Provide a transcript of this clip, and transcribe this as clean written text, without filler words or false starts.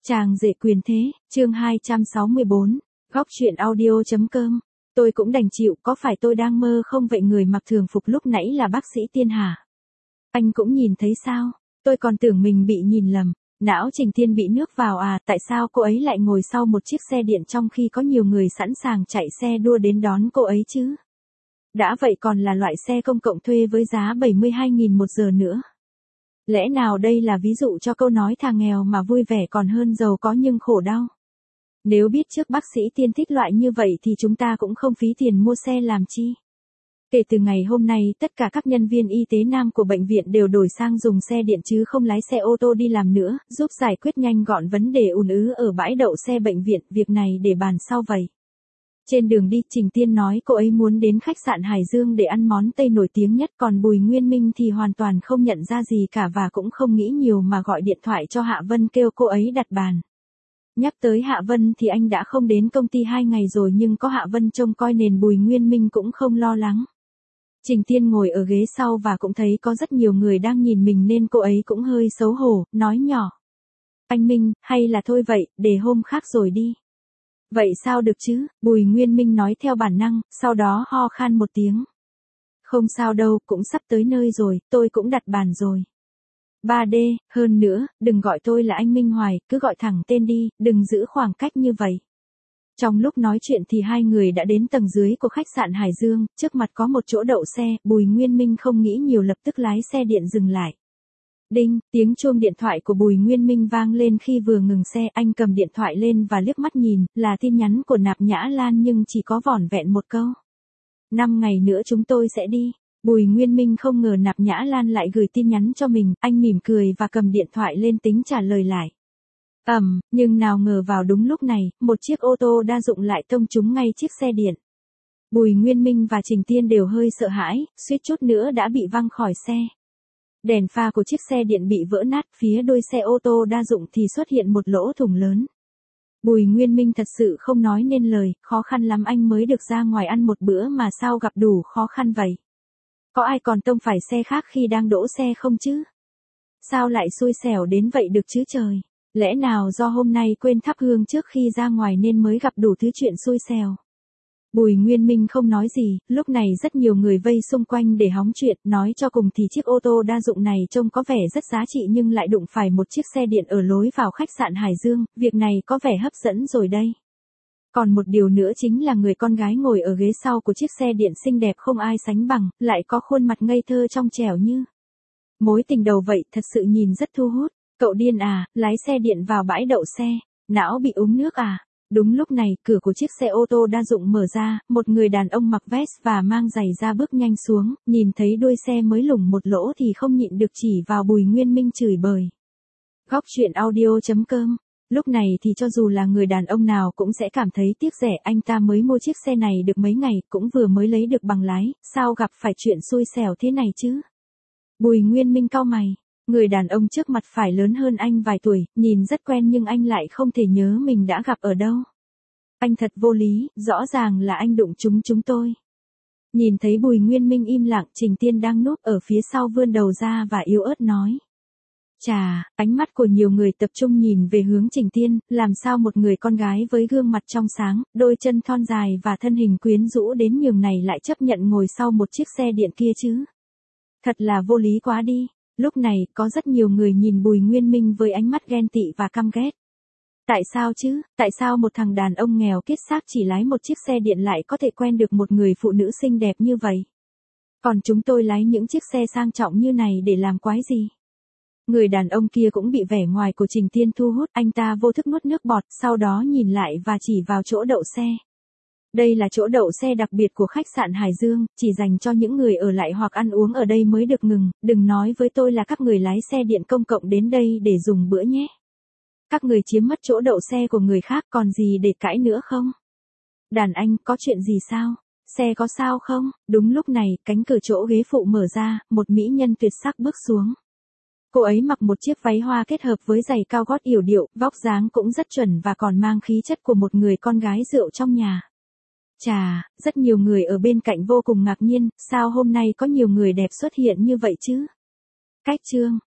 Chàng rể quyền thế, chương 264, góc chuyện audio.com. Tôi cũng đành chịu, có phải tôi đang mơ không vậy? Người mặc thường phục lúc nãy là bác sĩ Tiên hả? Anh cũng nhìn thấy sao? Tôi còn tưởng mình bị nhìn lầm. Não Trình Tiên bị nước vào à? Tại sao cô ấy lại ngồi sau một chiếc xe điện trong khi có nhiều người sẵn sàng chạy xe đua đến đón cô ấy chứ? Đã vậy còn là loại xe công cộng thuê với giá 72.000 một giờ nữa. Lẽ nào đây là ví dụ cho câu nói thà nghèo mà vui vẻ còn hơn giàu có nhưng khổ đau? Nếu biết trước bác sĩ Tiên thích loại như vậy thì chúng ta cũng không phí tiền mua xe làm chi. Kể từ ngày hôm nay, tất cả các nhân viên y tế nam của bệnh viện đều đổi sang dùng xe điện chứ không lái xe ô tô đi làm nữa, giúp giải quyết nhanh gọn vấn đề ùn ứ ở bãi đậu xe bệnh viện, việc này để bàn sau vậy. Trên đường đi, Trình Tiên nói cô ấy muốn đến khách sạn Hải Dương để ăn món Tây nổi tiếng nhất, còn Bùi Nguyên Minh thì hoàn toàn không nhận ra gì cả và cũng không nghĩ nhiều mà gọi điện thoại cho Hạ Vân kêu cô ấy đặt bàn. Nhắc tới Hạ Vân thì anh đã không đến công ty 2 ngày rồi nhưng có Hạ Vân trông coi nên Bùi Nguyên Minh cũng không lo lắng. Trình Tiên ngồi ở ghế sau và cũng thấy có rất nhiều người đang nhìn mình nên cô ấy cũng hơi xấu hổ, nói nhỏ. Anh Minh, hay là thôi vậy, để hôm khác rồi đi. Vậy sao được chứ? Bùi Nguyên Minh nói theo bản năng, sau đó ho khan một tiếng. Không sao đâu, cũng sắp tới nơi rồi, tôi cũng đặt bàn rồi. 3D, hơn nữa, đừng gọi tôi là anh Minh hoài, cứ gọi thẳng tên đi, đừng giữ khoảng cách như vậy. Trong lúc nói chuyện thì hai người đã đến tầng dưới của khách sạn Hải Dương, trước mặt có một chỗ đậu xe, Bùi Nguyên Minh không nghĩ nhiều lập tức lái xe điện dừng lại. Đinh, tiếng chuông điện thoại của Bùi Nguyên Minh vang lên khi vừa ngừng xe, anh cầm điện thoại lên và liếc mắt nhìn, là tin nhắn của Nạp Nhã Lan nhưng chỉ có vỏn vẹn một câu. 5 ngày nữa chúng tôi sẽ đi. Bùi Nguyên Minh không ngờ Nạp Nhã Lan lại gửi tin nhắn cho mình, anh mỉm cười và cầm điện thoại lên tính trả lời lại. Nhưng nào ngờ vào đúng lúc này, một chiếc ô tô đa dụng lại tông trúng ngay chiếc xe điện. Bùi Nguyên Minh và Trình Tiên đều hơi sợ hãi, suýt chút nữa đã bị văng khỏi xe. Đèn pha của chiếc xe điện bị vỡ nát, phía đuôi xe ô tô đa dụng thì xuất hiện một lỗ thủng lớn. Bùi Nguyên Minh thật sự không nói nên lời, khó khăn lắm anh mới được ra ngoài ăn một bữa mà sao gặp đủ khó khăn vậy. Có ai còn tông phải xe khác khi đang đỗ xe không chứ? Sao lại xui xẻo đến vậy được chứ trời? Lẽ nào do hôm nay quên thắp hương trước khi ra ngoài nên mới gặp đủ thứ chuyện xui xẻo? Bùi Nguyên Minh không nói gì, lúc này rất nhiều người vây xung quanh để hóng chuyện, nói cho cùng thì chiếc ô tô đa dụng này trông có vẻ rất giá trị nhưng lại đụng phải một chiếc xe điện ở lối vào khách sạn Hải Dương, việc này có vẻ hấp dẫn rồi đây. Còn một điều nữa chính là người con gái ngồi ở ghế sau của chiếc xe điện xinh đẹp không ai sánh bằng, lại có khuôn mặt ngây thơ trong trẻo như mối tình đầu vậy, thật sự nhìn rất thu hút. Cậu điên à, lái xe điện vào bãi đậu xe, não bị uống nước à? Đúng lúc này, cửa của chiếc xe ô tô đa dụng mở ra, một người đàn ông mặc vest và mang giày da bước nhanh xuống, nhìn thấy đuôi xe mới lủng một lỗ thì không nhịn được chỉ vào Bùi Nguyên Minh chửi bới. Góc chuyện audio.com. Lúc này thì cho dù là người đàn ông nào cũng sẽ cảm thấy tiếc rẻ, anh ta mới mua chiếc xe này được mấy ngày, cũng vừa mới lấy được bằng lái, sao gặp phải chuyện xui xẻo thế này chứ? Bùi Nguyên Minh cau mày. Người đàn ông trước mặt phải lớn hơn anh vài tuổi, nhìn rất quen nhưng anh lại không thể nhớ mình đã gặp ở đâu. Anh thật vô lý, rõ ràng là anh đụng trúng chúng tôi. Nhìn thấy Bùi Nguyên Minh im lặng, Trình Tiên đang núp ở phía sau vươn đầu ra và yếu ớt nói. Chà, ánh mắt của nhiều người tập trung nhìn về hướng Trình Tiên, làm sao một người con gái với gương mặt trong sáng, đôi chân thon dài và thân hình quyến rũ đến nhường này lại chấp nhận ngồi sau một chiếc xe điện kia chứ? Thật là vô lý quá đi. Lúc này, có rất nhiều người nhìn Bùi Nguyên Minh với ánh mắt ghen tị và căm ghét. Tại sao chứ? Tại sao một thằng đàn ông nghèo kiết xác chỉ lái một chiếc xe điện lại có thể quen được một người phụ nữ xinh đẹp như vậy? Còn chúng tôi lái những chiếc xe sang trọng như này để làm quái gì? Người đàn ông kia cũng bị vẻ ngoài của Trình Tiên thu hút, anh ta vô thức nuốt nước bọt, sau đó nhìn lại và chỉ vào chỗ đậu xe. Đây là chỗ đậu xe đặc biệt của khách sạn Hải Dương, chỉ dành cho những người ở lại hoặc ăn uống ở đây mới được ngừng, đừng nói với tôi là các người lái xe điện công cộng đến đây để dùng bữa nhé. Các người chiếm mất chỗ đậu xe của người khác còn gì để cãi nữa không? Đàn anh, có chuyện gì sao? Xe có sao không? Đúng lúc này, cánh cửa chỗ ghế phụ mở ra, một mỹ nhân tuyệt sắc bước xuống. Cô ấy mặc một chiếc váy hoa kết hợp với giày cao gót yểu điệu, vóc dáng cũng rất chuẩn và còn mang khí chất của một người con gái rượu trong nhà. Chà, rất nhiều người ở bên cạnh vô cùng ngạc nhiên, sao hôm nay có nhiều người đẹp xuất hiện như vậy chứ? Cách chương.